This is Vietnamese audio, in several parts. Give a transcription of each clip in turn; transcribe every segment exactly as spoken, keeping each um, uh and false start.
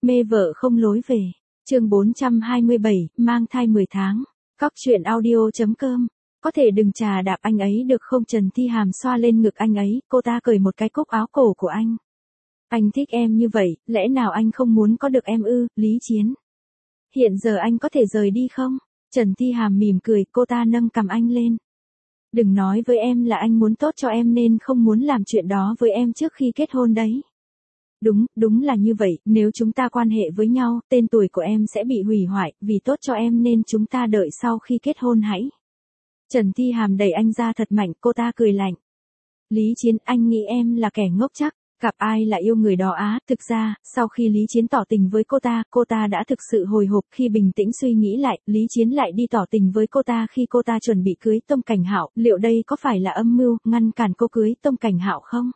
Mê vợ không lối về. Chương bốn trăm hai mươi bảy, mang thai mười tháng. Cóc truyện audio chấm com. Có thể đừng chà đạp anh ấy được không? Trần Thi Hàm xoa lên ngực anh ấy, cô ta cởi một cái cúc áo cổ của anh. Anh thích em như vậy, lẽ nào anh không muốn có được em ư? Lý Chiến. Hiện giờ anh có thể rời đi không? Trần Thi Hàm mỉm cười, cô ta nâng cằm anh lên. Đừng nói với em là anh muốn tốt cho em nên không muốn làm chuyện đó với em trước khi kết hôn đấy. Đúng, đúng là như vậy, nếu chúng ta quan hệ với nhau, tên tuổi của em sẽ bị hủy hoại, vì tốt cho em nên chúng ta đợi sau khi kết hôn hãy. Trần Thi Hàm đẩy anh ra thật mạnh, cô ta cười lạnh. Lý Chiến, anh nghĩ em là kẻ ngốc chắc, gặp ai là yêu người đó á? Thực ra, sau khi Lý Chiến tỏ tình với cô ta, cô ta đã thực sự hồi hộp. Khi bình tĩnh suy nghĩ lại, Lý Chiến lại đi tỏ tình với cô ta khi cô ta chuẩn bị cưới Tông Cảnh Hạo, liệu đây có phải là âm mưu, ngăn cản cô cưới Tông Cảnh Hạo không?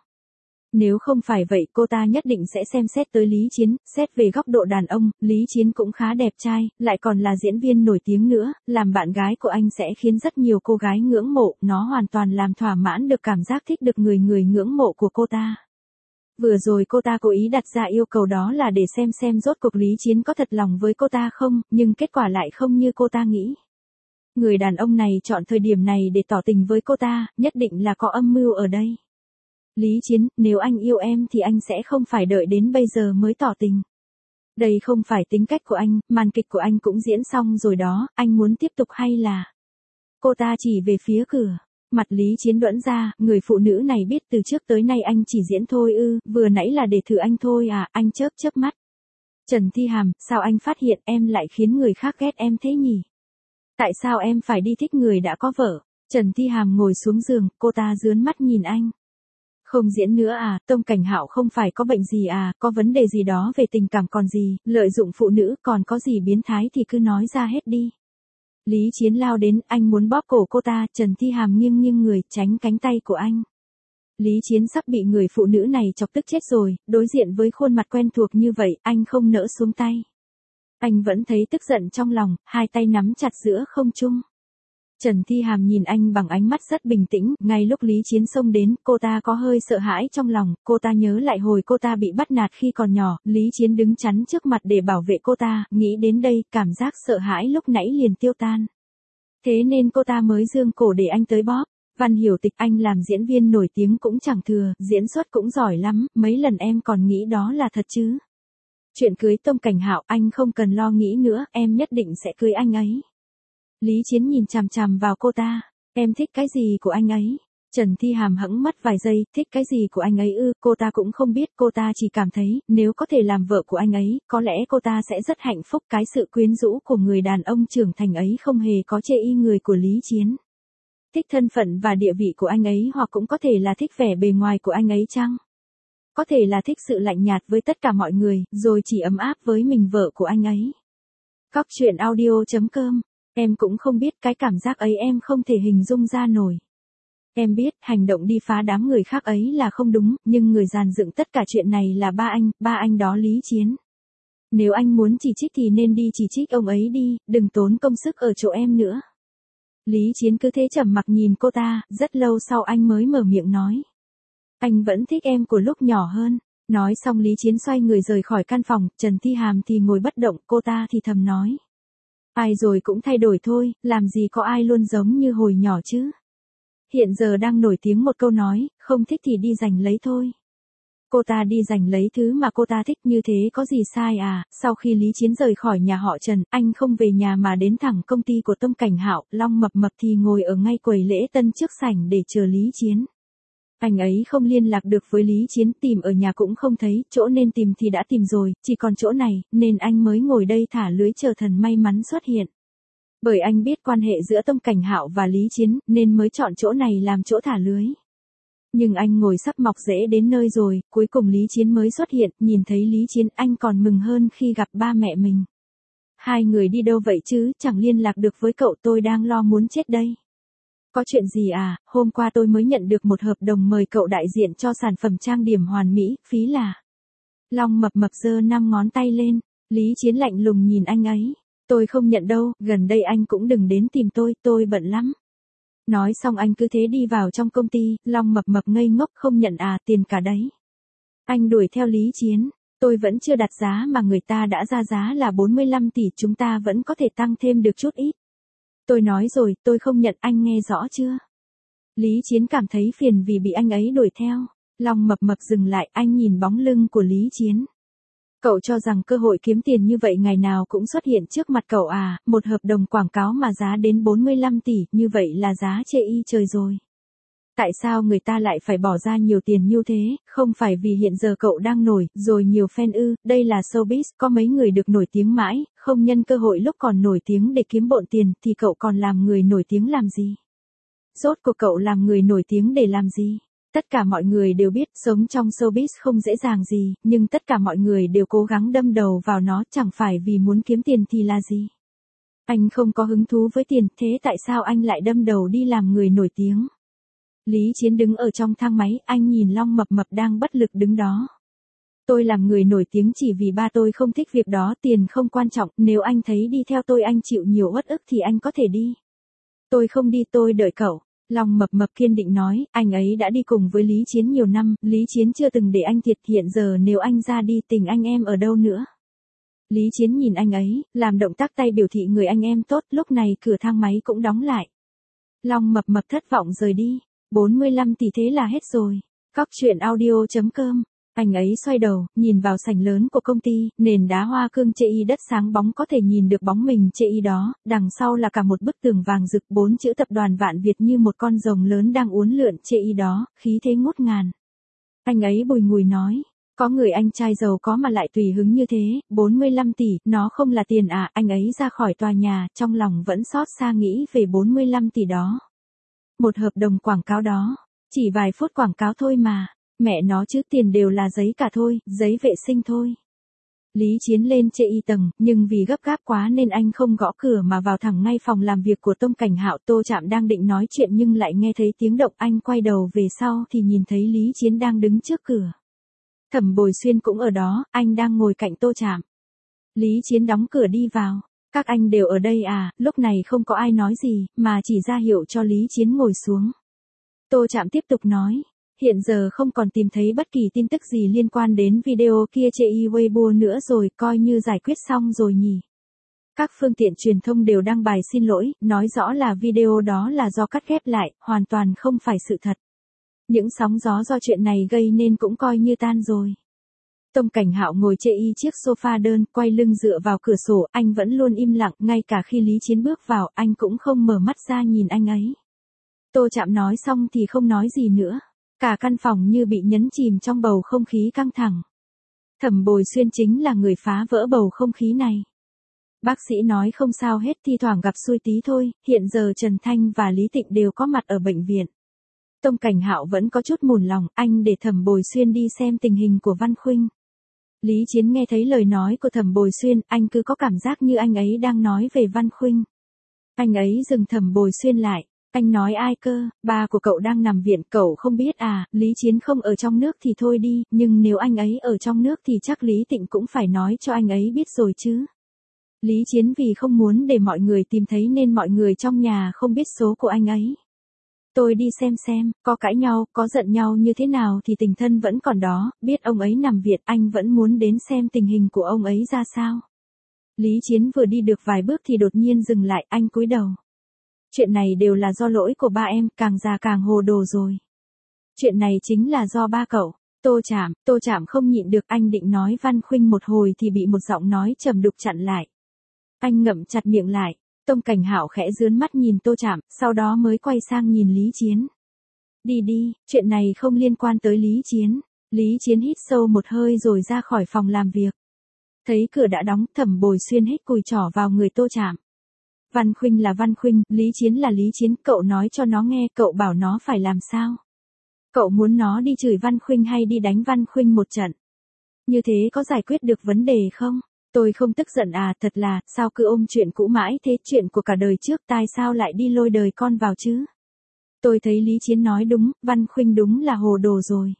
Nếu không phải vậy cô ta nhất định sẽ xem xét tới Lý Chiến. Xét về góc độ đàn ông, Lý Chiến cũng khá đẹp trai, lại còn là diễn viên nổi tiếng nữa, làm bạn gái của anh sẽ khiến rất nhiều cô gái ngưỡng mộ, nó hoàn toàn làm thỏa mãn được cảm giác thích được người người ngưỡng mộ của cô ta. Vừa rồi cô ta cố ý đặt ra yêu cầu đó là để xem xem rốt cuộc Lý Chiến có thật lòng với cô ta không, nhưng kết quả lại không như cô ta nghĩ. Người đàn ông này chọn thời điểm này để tỏ tình với cô ta, nhất định là có âm mưu ở đây. Lý Chiến, nếu anh yêu em thì anh sẽ không phải đợi đến bây giờ mới tỏ tình. Đây không phải tính cách của anh, màn kịch của anh cũng diễn xong rồi đó, anh muốn tiếp tục hay là... Cô ta chỉ về phía cửa. Mặt Lý Chiến đẫm ra, người phụ nữ này biết từ trước tới nay anh chỉ diễn thôi ư, vừa nãy là để thử anh thôi à, anh chớp chớp mắt. Trần Thi Hàm, sao anh phát hiện em lại khiến người khác ghét em thế nhỉ? Tại sao em phải đi thích người đã có vợ? Trần Thi Hàm ngồi xuống giường, cô ta dướn mắt nhìn anh. Không diễn nữa à, Tông Cảnh Hạo không phải có bệnh gì à, có vấn đề gì đó về tình cảm còn gì, lợi dụng phụ nữ còn có gì biến thái thì cứ nói ra hết đi. Lý Chiến lao đến, anh muốn bóp cổ cô ta, Trần Thi Hàm nghiêng nghiêng người, tránh cánh tay của anh. Lý Chiến sắp bị người phụ nữ này chọc tức chết rồi, đối diện với khuôn mặt quen thuộc như vậy, anh không nỡ xuống tay. Anh vẫn thấy tức giận trong lòng, hai tay nắm chặt giữa không trung. Trần Thi Hàm nhìn anh bằng ánh mắt rất bình tĩnh, ngay lúc Lý Chiến xông đến, cô ta có hơi sợ hãi trong lòng, cô ta nhớ lại hồi cô ta bị bắt nạt khi còn nhỏ, Lý Chiến đứng chắn trước mặt để bảo vệ cô ta, nghĩ đến đây, cảm giác sợ hãi lúc nãy liền tiêu tan. Thế nên cô ta mới giương cổ để anh tới bóp. Văn Hiểu Tịch, anh làm diễn viên nổi tiếng cũng chẳng thừa, diễn xuất cũng giỏi lắm, mấy lần em còn nghĩ đó là thật chứ. Chuyện cưới Tông Cảnh Hạo, anh không cần lo nghĩ nữa, em nhất định sẽ cưới anh ấy. Lý Chiến nhìn chằm chằm vào cô ta, em thích cái gì của anh ấy? Trần Thi Hàm hững mắt vài giây, thích cái gì của anh ấy ư, cô ta cũng không biết, cô ta chỉ cảm thấy, nếu có thể làm vợ của anh ấy, có lẽ cô ta sẽ rất hạnh phúc, cái sự quyến rũ của người đàn ông trưởng thành ấy không hề có chê y người của Lý Chiến. Thích thân phận và địa vị của anh ấy hoặc cũng có thể là thích vẻ bề ngoài của anh ấy chăng? Có thể là thích sự lạnh nhạt với tất cả mọi người, rồi chỉ ấm áp với mình vợ của anh ấy. Cóc truyện audio chấm com. Em cũng không biết, cái cảm giác ấy em không thể hình dung ra nổi. Em biết, hành động đi phá đám người khác ấy là không đúng, nhưng người dàn dựng tất cả chuyện này là ba anh, ba anh đó Lý Chiến. Nếu anh muốn chỉ trích thì nên đi chỉ trích ông ấy đi, đừng tốn công sức ở chỗ em nữa. Lý Chiến cứ thế trầm mặc nhìn cô ta, rất lâu sau anh mới mở miệng nói. Anh vẫn thích em của lúc nhỏ hơn. Nói xong Lý Chiến xoay người rời khỏi căn phòng, Trần Thi Hàm thì ngồi bất động, cô ta thì thầm nói. Ai rồi cũng thay đổi thôi, làm gì có ai luôn giống như hồi nhỏ chứ. Hiện giờ đang nổi tiếng một câu nói, không thích thì đi giành lấy thôi. Cô ta đi giành lấy thứ mà cô ta thích, như thế có gì sai à? Sau khi Lý Chiến rời khỏi nhà họ Trần, anh không về nhà mà đến thẳng công ty của Tông Cảnh Hạo, Long Mập Mập thì ngồi ở ngay quầy lễ tân trước sảnh để chờ Lý Chiến. Anh ấy không liên lạc được với Lý Chiến, tìm ở nhà cũng không thấy, chỗ nên tìm thì đã tìm rồi, chỉ còn chỗ này, nên anh mới ngồi đây thả lưới chờ thần may mắn xuất hiện. Bởi anh biết quan hệ giữa Tông Cảnh Hạo và Lý Chiến, nên mới chọn chỗ này làm chỗ thả lưới. Nhưng anh ngồi sắp mọc rễ đến nơi rồi, cuối cùng Lý Chiến mới xuất hiện, nhìn thấy Lý Chiến anh còn mừng hơn khi gặp ba mẹ mình. Hai người đi đâu vậy chứ, chẳng liên lạc được với cậu, tôi đang lo muốn chết đây. Có chuyện gì à, hôm qua tôi mới nhận được một hợp đồng mời cậu đại diện cho sản phẩm trang điểm hoàn mỹ, phí là. Long Mập Mập giơ năm ngón tay lên, Lý Chiến lạnh lùng nhìn anh ấy. Tôi không nhận đâu, gần đây anh cũng đừng đến tìm tôi, tôi bận lắm. Nói xong anh cứ thế đi vào trong công ty, Long Mập Mập ngây ngốc, không nhận à, tiền cả đấy. Anh đuổi theo Lý Chiến, Tôi vẫn chưa đặt giá mà người ta đã ra giá là bốn mươi lăm tỷ, chúng ta vẫn có thể tăng thêm được chút ít. Tôi nói rồi, tôi không nhận, anh nghe rõ chưa? Lý Chiến cảm thấy phiền vì bị anh ấy đuổi theo. Long Mập Mập dừng lại, anh nhìn bóng lưng của Lý Chiến. Cậu cho rằng cơ hội kiếm tiền như vậy ngày nào cũng xuất hiện trước mặt cậu à, một hợp đồng quảng cáo mà giá đến bốn mươi lăm tỷ, như vậy là giá chê y trời rồi. Tại sao người ta lại phải bỏ ra nhiều tiền như thế, không phải vì hiện giờ cậu đang nổi, rồi nhiều fan ư, đây là showbiz, có mấy người được nổi tiếng mãi, không nhân cơ hội lúc còn nổi tiếng để kiếm bộn tiền, thì cậu còn làm người nổi tiếng làm gì? Rốt cuộc cậu làm người nổi tiếng để làm gì? Tất cả mọi người đều biết sống trong showbiz không dễ dàng gì, nhưng tất cả mọi người đều cố gắng đâm đầu vào nó, chẳng phải vì muốn kiếm tiền thì là gì? Anh không có hứng thú với tiền, thế tại sao anh lại đâm đầu đi làm người nổi tiếng? Lý Chiến đứng ở trong thang máy, anh nhìn Long Mập Mập đang bất lực đứng đó. Tôi làm người nổi tiếng chỉ vì ba tôi không thích việc đó, tiền không quan trọng, nếu anh thấy đi theo tôi anh chịu nhiều uất ức thì anh có thể đi. Tôi không đi, tôi đợi cậu. Long Mập Mập kiên định nói, anh ấy đã đi cùng với Lý Chiến nhiều năm, Lý Chiến chưa từng để anh thiệt, hiện giờ nếu anh ra đi tình anh em ở đâu nữa. Lý Chiến nhìn anh ấy, làm động tác tay biểu thị người anh em tốt, lúc này cửa thang máy cũng đóng lại. Long Mập Mập thất vọng rời đi. bốn mươi lăm tỷ thế là hết rồi. Cóc truyện audio chấm com. Anh ấy xoay đầu, nhìn vào sảnh lớn của công ty, nền đá hoa cương chê y đất sáng bóng, có thể nhìn được bóng mình chê y đó, đằng sau là cả một bức tường vàng rực, bốn chữ tập đoàn Vạn Việt như một con rồng lớn đang uốn lượn chê y đó, khí thế ngút ngàn. Anh ấy bùi ngùi nói, có người anh trai giàu có mà lại tùy hứng như thế, bốn mươi lăm tỷ, nó không là tiền à, anh ấy ra khỏi tòa nhà, trong lòng vẫn xót xa nghĩ về bốn mươi lăm tỷ đó. Một hợp đồng quảng cáo đó, chỉ vài phút quảng cáo thôi mà, mẹ nó chứ tiền đều là giấy cả thôi, giấy vệ sinh thôi. Lý Chiến lên chê y tầng, nhưng vì gấp gáp quá nên anh không gõ cửa mà vào thẳng ngay phòng làm việc của Tông Cảnh Hạo. Tô Trạm đang định nói chuyện nhưng lại nghe thấy tiếng động, anh quay đầu về sau thì nhìn thấy Lý Chiến đang đứng trước cửa. Thẩm Bồi Xuyên cũng ở đó, anh đang ngồi cạnh Tô Trạm. Lý Chiến đóng cửa đi vào. Các anh đều ở đây à, lúc này không có ai nói gì, mà chỉ ra hiệu cho Lý Chiến ngồi xuống. Tô Trạm tiếp tục nói, hiện giờ không còn tìm thấy bất kỳ tin tức gì liên quan đến video kia chê y Weibo nữa rồi, coi như giải quyết xong rồi nhỉ. Các phương tiện truyền thông đều đăng bài xin lỗi, nói rõ là video đó là do cắt ghép lại, hoàn toàn không phải sự thật. Những sóng gió do chuyện này gây nên cũng coi như tan rồi. Tông Cảnh Hạo ngồi chê y chiếc sofa đơn, quay lưng dựa vào cửa sổ, anh vẫn luôn im lặng, ngay cả khi Lý Chiến bước vào, anh cũng không mở mắt ra nhìn anh ấy. Tô Trạm nói xong thì không nói gì nữa. Cả căn phòng như bị nhấn chìm trong bầu không khí căng thẳng. Thẩm Bồi Xuyên chính là người phá vỡ bầu không khí này. Bác sĩ nói không sao hết, thi thoảng gặp xui tí thôi, hiện giờ Trần Thanh và Lý Tịnh đều có mặt ở bệnh viện. Tông Cảnh Hạo vẫn có chút mùn lòng, anh để Thẩm Bồi Xuyên đi xem tình hình của Văn Khuynh. Lý Chiến nghe thấy lời nói của Thẩm Bồi Xuyên, anh cứ có cảm giác như anh ấy đang nói về Văn Khuynh. Anh ấy dừng Thẩm Bồi Xuyên lại. Anh nói ai cơ, ba của cậu đang nằm viện, cậu không biết à, Lý Chiến không ở trong nước thì thôi đi, nhưng nếu anh ấy ở trong nước thì chắc Lý Tịnh cũng phải nói cho anh ấy biết rồi chứ. Lý Chiến vì không muốn để mọi người tìm thấy nên mọi người trong nhà không biết số của anh ấy. Tôi đi xem xem, có cãi nhau, có giận nhau như thế nào thì tình thân vẫn còn đó, biết ông ấy nằm viện, anh vẫn muốn đến xem tình hình của ông ấy ra sao. Lý Chiến vừa đi được vài bước thì đột nhiên dừng lại, anh cúi đầu. Chuyện này đều là do lỗi của ba em, càng già càng hồ đồ rồi. Chuyện này chính là do ba cậu. Tô Trạm, Tô Trạm không nhịn được, anh định nói Văn Khuynh một hồi thì bị một giọng nói trầm đục chặn lại. Anh ngậm chặt miệng lại. Tông Cảnh Hạo khẽ dướn mắt nhìn Tô Trạm, sau đó mới quay sang nhìn Lý Chiến. Đi đi, chuyện này không liên quan tới Lý Chiến. Lý Chiến hít sâu một hơi rồi ra khỏi phòng làm việc. Thấy cửa đã đóng, Thẩm Bồi Xuyên hít cùi trỏ vào người Tô Trạm. Văn Khuynh là Văn Khuynh, Lý Chiến là Lý Chiến, cậu nói cho nó nghe, cậu bảo nó phải làm sao? Cậu muốn nó đi chửi Văn Khuynh hay đi đánh Văn Khuynh một trận? Như thế có giải quyết được vấn đề không? Tôi không tức giận à, thật là, sao cứ ôm chuyện cũ mãi thế, chuyện của cả đời trước, tại sao lại đi lôi đời con vào chứ? Tôi thấy Lý Chiến nói đúng, Văn Khuynh đúng là hồ đồ rồi.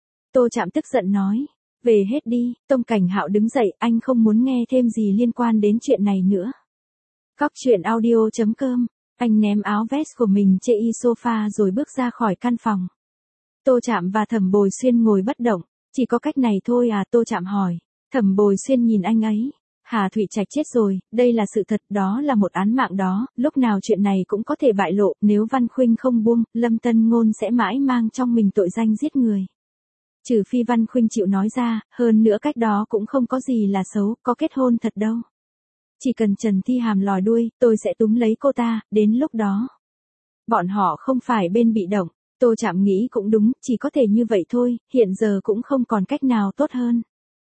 Tô Trạm tức giận nói, về hết đi. Tông Cảnh Hạo đứng dậy, anh không muốn nghe thêm gì liên quan đến chuyện này nữa. Cóc truyện audio chấm com, anh ném áo vest của mình chê y sofa rồi bước ra khỏi căn phòng. Tô Trạm và Thẩm Bồi Xuyên ngồi bất động, chỉ có cách này thôi à, Tô Trạm hỏi. Thẩm Bồi Xuyên nhìn anh ấy. Hà Thụy Trạch chết rồi, đây là sự thật, đó là một án mạng đó, lúc nào chuyện này cũng có thể bại lộ, nếu Văn Khuynh không buông, Lâm Tân Ngôn sẽ mãi mang trong mình tội danh giết người. Trừ phi Văn Khuynh chịu nói ra, hơn nữa cách đó cũng không có gì là xấu, có kết hôn thật đâu. Chỉ cần Trần Thi Hàm lòi đuôi, tôi sẽ túm lấy cô ta, đến lúc đó. Bọn họ không phải bên bị động, Tô Trạm nghĩ cũng đúng, chỉ có thể như vậy thôi, hiện giờ cũng không còn cách nào tốt hơn.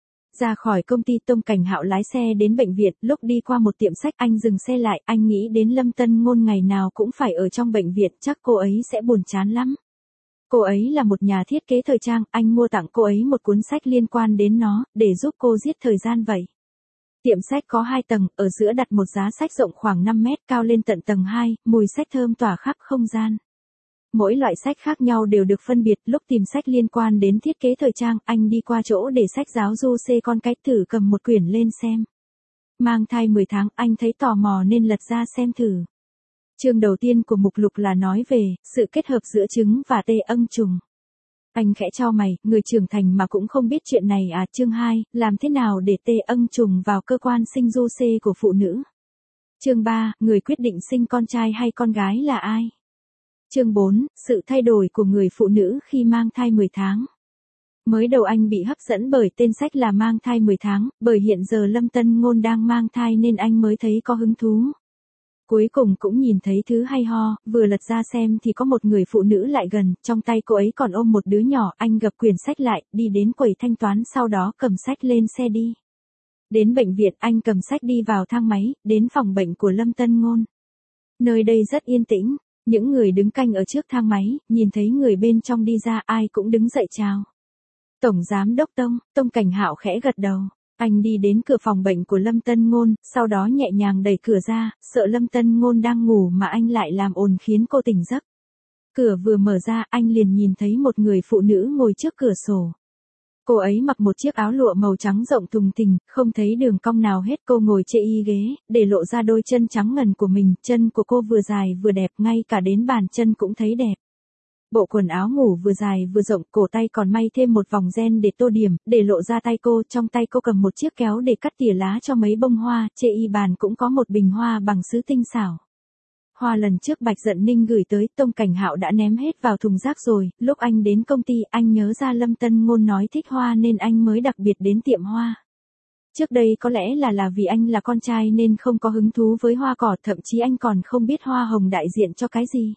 Ra khỏi công ty, Tông Cảnh Hạo lái xe đến bệnh viện, lúc đi qua một tiệm sách anh dừng xe lại, anh nghĩ đến Lâm Tân Ngôn ngày nào cũng phải ở trong bệnh viện, chắc cô ấy sẽ buồn chán lắm. Cô ấy là một nhà thiết kế thời trang, anh mua tặng cô ấy một cuốn sách liên quan đến nó, để giúp cô giết thời gian vậy. Tiệm sách có hai tầng, ở giữa đặt một giá sách rộng khoảng năm mét, cao lên tận tầng hai, mùi sách thơm tỏa khắp không gian. Mỗi loại sách khác nhau đều được phân biệt, lúc tìm sách liên quan đến thiết kế thời trang, anh đi qua chỗ để sách giáo du xê con cái, thử cầm một quyển lên xem. Mang thai mười tháng, anh thấy tò mò nên lật ra xem thử. Chương đầu tiên của mục lục là nói về sự kết hợp giữa trứng và tê âng trùng. Anh khẽ chau mày, người trưởng thành mà cũng không biết chuyện này à. Chương hai, làm thế nào để tê âng trùng vào cơ quan sinh du xê của phụ nữ. Chương ba, người quyết định sinh con trai hay con gái là ai? Chương bốn, sự thay đổi của người phụ nữ khi mang thai mười tháng. Mới đầu anh bị hấp dẫn bởi tên sách là Mang thai mười tháng, bởi hiện giờ Lâm Tân Ngôn đang mang thai nên anh mới thấy có hứng thú. Cuối cùng cũng nhìn thấy thứ hay ho, vừa lật ra xem thì có một người phụ nữ lại gần, trong tay cô ấy còn ôm một đứa nhỏ, anh gập quyển sách lại, đi đến quầy thanh toán, sau đó cầm sách lên xe đi. Đến bệnh viện, anh cầm sách đi vào thang máy, đến phòng bệnh của Lâm Tân Ngôn. Nơi đây rất yên tĩnh, những người đứng canh ở trước thang máy, nhìn thấy người bên trong đi ra, ai cũng đứng dậy chào. Tổng giám đốc Tông, Tông Cảnh Hạo khẽ gật đầu. Anh đi đến cửa phòng bệnh của Lâm Tân Ngôn, sau đó nhẹ nhàng đẩy cửa ra, sợ Lâm Tân Ngôn đang ngủ mà anh lại làm ồn khiến cô tỉnh giấc. Cửa vừa mở ra, anh liền nhìn thấy một người phụ nữ ngồi trước cửa sổ. Cô ấy mặc một chiếc áo lụa màu trắng rộng thùng thình, không thấy đường cong nào hết. Cô ngồi chê y ghế, để lộ ra đôi chân trắng ngần của mình, chân của cô vừa dài vừa đẹp, ngay cả đến bàn chân cũng thấy đẹp. Bộ quần áo ngủ vừa dài vừa rộng, cổ tay còn may thêm một vòng ren để tô điểm, để lộ ra tay cô, trong tay cô cầm một chiếc kéo để cắt tỉa lá cho mấy bông hoa, chê y bàn cũng có một bình hoa bằng sứ tinh xảo. Hoa lần trước Bạch Dận Ninh gửi tới, Tông Cảnh Hạo đã ném hết vào thùng rác rồi, lúc anh đến công ty, anh nhớ ra Lâm Tân Ngôn nói thích hoa nên anh mới đặc biệt đến tiệm hoa. Trước đây có lẽ là là vì anh là con trai nên không có hứng thú với hoa cỏ, thậm chí anh còn không biết hoa hồng đại diện cho cái gì.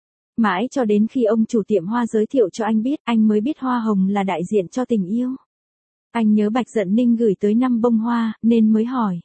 Mãi cho đến khi ông chủ tiệm hoa giới thiệu cho anh biết, anh mới biết hoa hồng là đại diện cho tình yêu. Anh nhớ Bạch Dận Ninh gửi tới năm bông hoa, nên mới hỏi.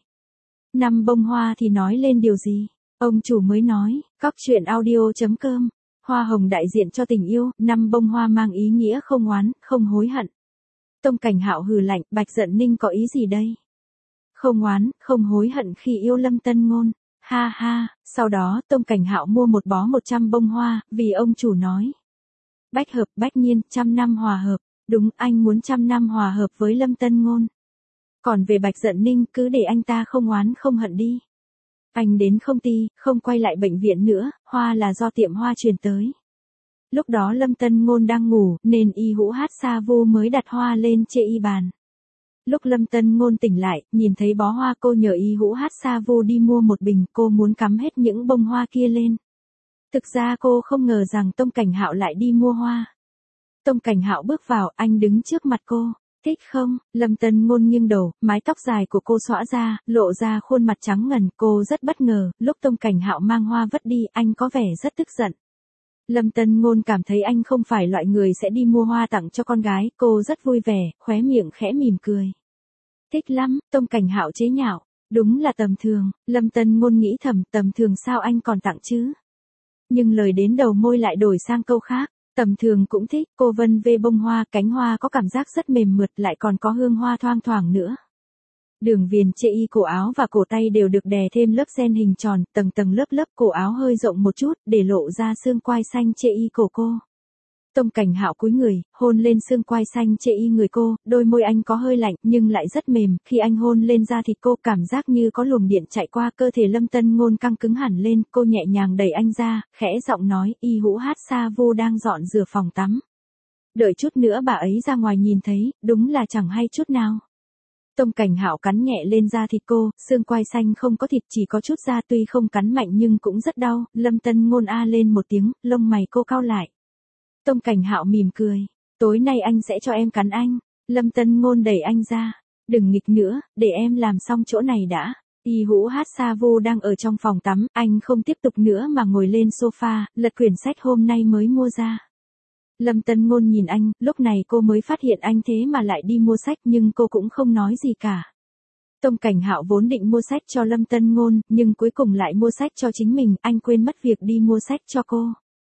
Năm bông hoa thì nói lên điều gì? Ông chủ mới nói, cóc truyện audio chấm com, hoa hồng đại diện cho tình yêu, năm bông hoa mang ý nghĩa không oán, không hối hận. Tông Cảnh Hạo hừ lạnh, Bạch Dận Ninh có ý gì đây? Không oán, không hối hận khi yêu Lâm Tân Ngôn. Ha ha, sau đó Tông Cảnh Hạo mua một bó một trăm bông hoa, vì ông chủ nói. Bách hợp bách nhiên, trăm năm hòa hợp, đúng, anh muốn trăm năm hòa hợp với Lâm Tân Ngôn. Còn về Bạch Dận Ninh, cứ để anh ta không oán không hận đi. Anh đến công ty, không quay lại bệnh viện nữa, hoa là do tiệm hoa truyền tới. Lúc đó Lâm Tân Ngôn đang ngủ, nên Y Hữu Hát Sa Vu mới đặt hoa lên chê y bàn. Lúc Lâm Tân Ngôn tỉnh lại, nhìn thấy bó hoa, cô nhờ Y Hữu Hát Sa Vu đi mua một bình, cô muốn cắm hết những bông hoa kia lên. Thực ra cô không ngờ rằng Tông Cảnh Hạo lại đi mua hoa. Tông Cảnh Hạo bước vào, anh đứng trước mặt cô. Thích không? Lâm Tân Ngôn nghiêng đầu, mái tóc dài của cô xõa ra, lộ ra khuôn mặt trắng ngần, cô rất bất ngờ, lúc Tông Cảnh Hạo mang hoa vất đi, anh có vẻ rất tức giận. Lâm Tân Ngôn cảm thấy anh không phải loại người sẽ đi mua hoa tặng cho con gái, cô rất vui vẻ, khóe miệng khẽ mỉm cười. Thích lắm, Tông Cảnh Hạo chế nhạo, đúng là tầm thường, Lâm Tân Ngôn nghĩ thầm, tầm thường sao anh còn tặng chứ? Nhưng lời đến đầu môi lại đổi sang câu khác. Tầm thường cũng thích, cô vân vê bông hoa, cánh hoa có cảm giác rất mềm mượt, lại còn có hương hoa thoang thoảng nữa. Đường viền chê y cổ áo và cổ tay đều được đè thêm lớp ren hình tròn, tầng tầng lớp lớp, cổ áo hơi rộng một chút, để lộ ra xương quai xanh chê y cổ cô. Tông Cảnh Hạo cúi người, hôn lên xương quai xanh chê y người cô, đôi môi anh có hơi lạnh, nhưng lại rất mềm, khi anh hôn lên da thịt cô, cảm giác như có luồng điện chạy qua, cơ thể Lâm Tân Ngôn căng cứng hẳn lên, cô nhẹ nhàng đẩy anh ra, khẽ giọng nói, Y Hữu Hát Sa Vu đang dọn rửa phòng tắm. Đợi chút nữa bà ấy ra ngoài nhìn thấy, đúng là chẳng hay chút nào. Tông Cảnh Hạo cắn nhẹ lên da thịt cô, xương quai xanh không có thịt chỉ có chút da tuy không cắn mạnh nhưng cũng rất đau, Lâm Tân Ngôn a lên một tiếng, lông mày cô cau lại. Tông Cảnh Hạo mỉm cười, tối nay anh sẽ cho em cắn anh. Lâm Tân Ngôn đẩy anh ra, đừng nghịch nữa, để em làm xong chỗ này đã. Y Hữu Hát Sa Vu đang ở trong phòng tắm, anh không tiếp tục nữa mà ngồi lên sofa, lật quyển sách hôm nay mới mua ra. Lâm Tân Ngôn nhìn anh, lúc này cô mới phát hiện anh thế mà lại đi mua sách nhưng cô cũng không nói gì cả. Tông Cảnh Hạo vốn định mua sách cho Lâm Tân Ngôn, nhưng cuối cùng lại mua sách cho chính mình, anh quên mất việc đi mua sách cho cô.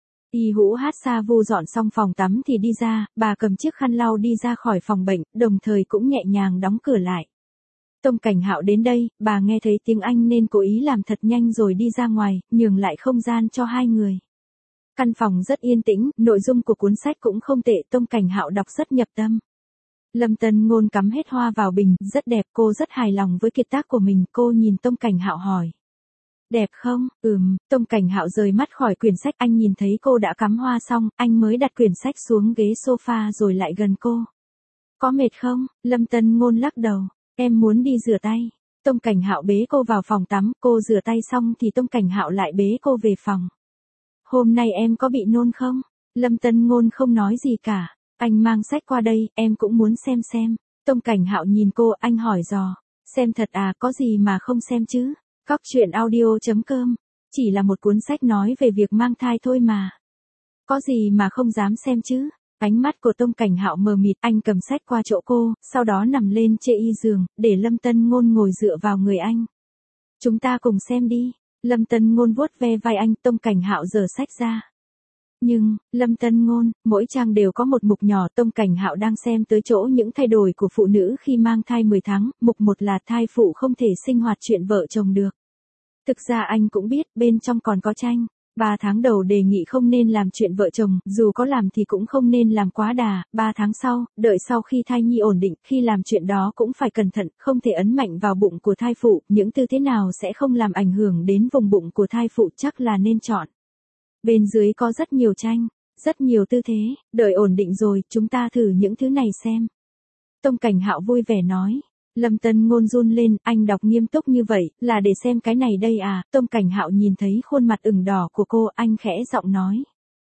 Y Hữu Hát Sa Vu dọn xong phòng tắm thì đi ra, bà cầm chiếc khăn lau đi ra khỏi phòng bệnh, đồng thời cũng nhẹ nhàng đóng cửa lại. Tông Cảnh Hạo đến đây, bà nghe thấy tiếng Anh nên cố ý làm thật nhanh rồi đi ra ngoài, nhường lại không gian cho hai người. Căn phòng rất yên tĩnh, nội dung của cuốn sách cũng không tệ, Tông Cảnh Hạo đọc rất nhập tâm. Lâm Tân Ngôn cắm hết hoa vào bình, rất đẹp, cô rất hài lòng với kiệt tác của mình, cô nhìn Tông Cảnh Hạo hỏi. Đẹp không? Ừm, Tông Cảnh Hạo rời mắt khỏi quyển sách, anh nhìn thấy cô đã cắm hoa xong, anh mới đặt quyển sách xuống ghế sofa rồi lại gần cô. Có mệt không? Lâm Tân Ngôn lắc đầu, em muốn đi rửa tay. Tông Cảnh Hạo bế cô vào phòng tắm, cô rửa tay xong thì Tông Cảnh Hạo lại bế cô về phòng. Hôm nay em có bị nôn không? Lâm Tân Ngôn không nói gì cả. Anh mang sách qua đây, em cũng muốn xem xem. Tông Cảnh Hạo nhìn cô, anh hỏi dò. Xem thật à, có gì mà không xem chứ? Cóc truyện audio chấm com. Chỉ là một cuốn sách nói về việc mang thai thôi mà. Có gì mà không dám xem chứ? Ánh mắt của Tông Cảnh Hạo mờ mịt, anh cầm sách qua chỗ cô, sau đó nằm lên chê y giường, để Lâm Tân Ngôn ngồi dựa vào người anh. Chúng ta cùng xem đi. Lâm Tân Ngôn vuốt ve vai anh, Tông Cảnh Hạo giở sách ra. Nhưng, Lâm Tân Ngôn, mỗi trang đều có một mục nhỏ, Tông Cảnh Hạo đang xem tới chỗ những thay đổi của phụ nữ khi mang thai mười tháng, mục một là thai phụ không thể sinh hoạt chuyện vợ chồng được. Thực ra anh cũng biết, bên trong còn có tranh. ba tháng đầu đề nghị không nên làm chuyện vợ chồng, dù có làm thì cũng không nên làm quá đà, ba tháng sau, đợi sau khi thai nhi ổn định, khi làm chuyện đó cũng phải cẩn thận, không thể ấn mạnh vào bụng của thai phụ, những tư thế nào sẽ không làm ảnh hưởng đến vùng bụng của thai phụ chắc là nên chọn. Bên dưới có rất nhiều tranh, rất nhiều tư thế, đợi ổn định rồi, chúng ta thử những thứ này xem. Tông Cảnh Hạo vui vẻ nói. Lâm Tân Ngôn run lên, anh đọc nghiêm túc như vậy, là để xem cái này đây à? Tông Cảnh Hạo nhìn thấy khuôn mặt ửng đỏ của cô, anh khẽ giọng nói.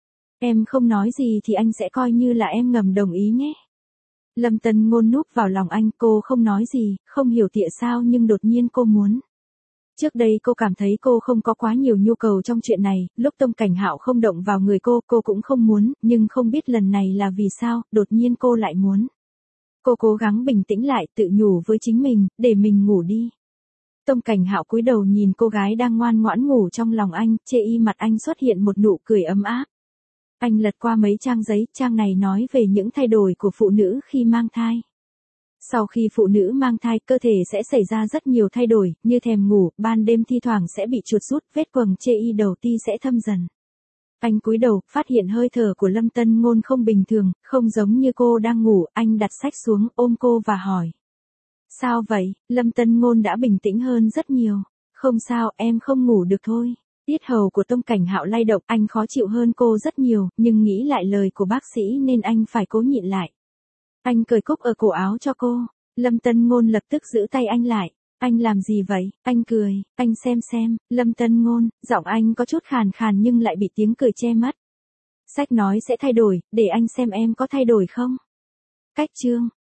Em không nói gì thì anh sẽ coi như là em ngầm đồng ý nhé. Lâm Tân Ngôn núp vào lòng anh, cô không nói gì, không hiểu tịa sao nhưng đột nhiên cô muốn. Trước đây cô cảm thấy cô không có quá nhiều nhu cầu trong chuyện này, lúc Tông Cảnh Hạo không động vào người cô, cô cũng không muốn, nhưng không biết lần này là vì sao, đột nhiên cô lại muốn. Cô cố gắng bình tĩnh lại, tự nhủ với chính mình, để mình ngủ đi. Tông Cảnh Hạo cúi đầu nhìn cô gái đang ngoan ngoãn ngủ trong lòng anh, chê y mặt anh xuất hiện một nụ cười ấm áp. Anh lật qua mấy trang giấy, trang này nói về những thay đổi của phụ nữ khi mang thai. Sau khi phụ nữ mang thai, cơ thể sẽ xảy ra rất nhiều thay đổi, như thèm ngủ, ban đêm thi thoảng sẽ bị chuột rút, vết quầng chê y đầu ti sẽ thâm dần. Anh cúi đầu, phát hiện hơi thở của Lâm Tân Ngôn không bình thường, không giống như cô đang ngủ, anh đặt sách xuống, ôm cô và hỏi. Sao vậy? Lâm Tân Ngôn đã bình tĩnh hơn rất nhiều. Không sao, em không ngủ được thôi. Tiết hầu của Tông Cảnh Hạo lay động, anh khó chịu hơn cô rất nhiều, nhưng nghĩ lại lời của bác sĩ nên anh phải cố nhịn lại. Anh cởi cúc ở cổ áo cho cô. Lâm Tân Ngôn lập tức giữ tay anh lại. Anh làm gì vậy? Anh cười, anh xem xem, Lâm Tân Ngôn, giọng anh có chút khàn khàn nhưng lại bị tiếng cười che mất. Sách nói sẽ thay đổi, để anh xem em có thay đổi không? Cách chương.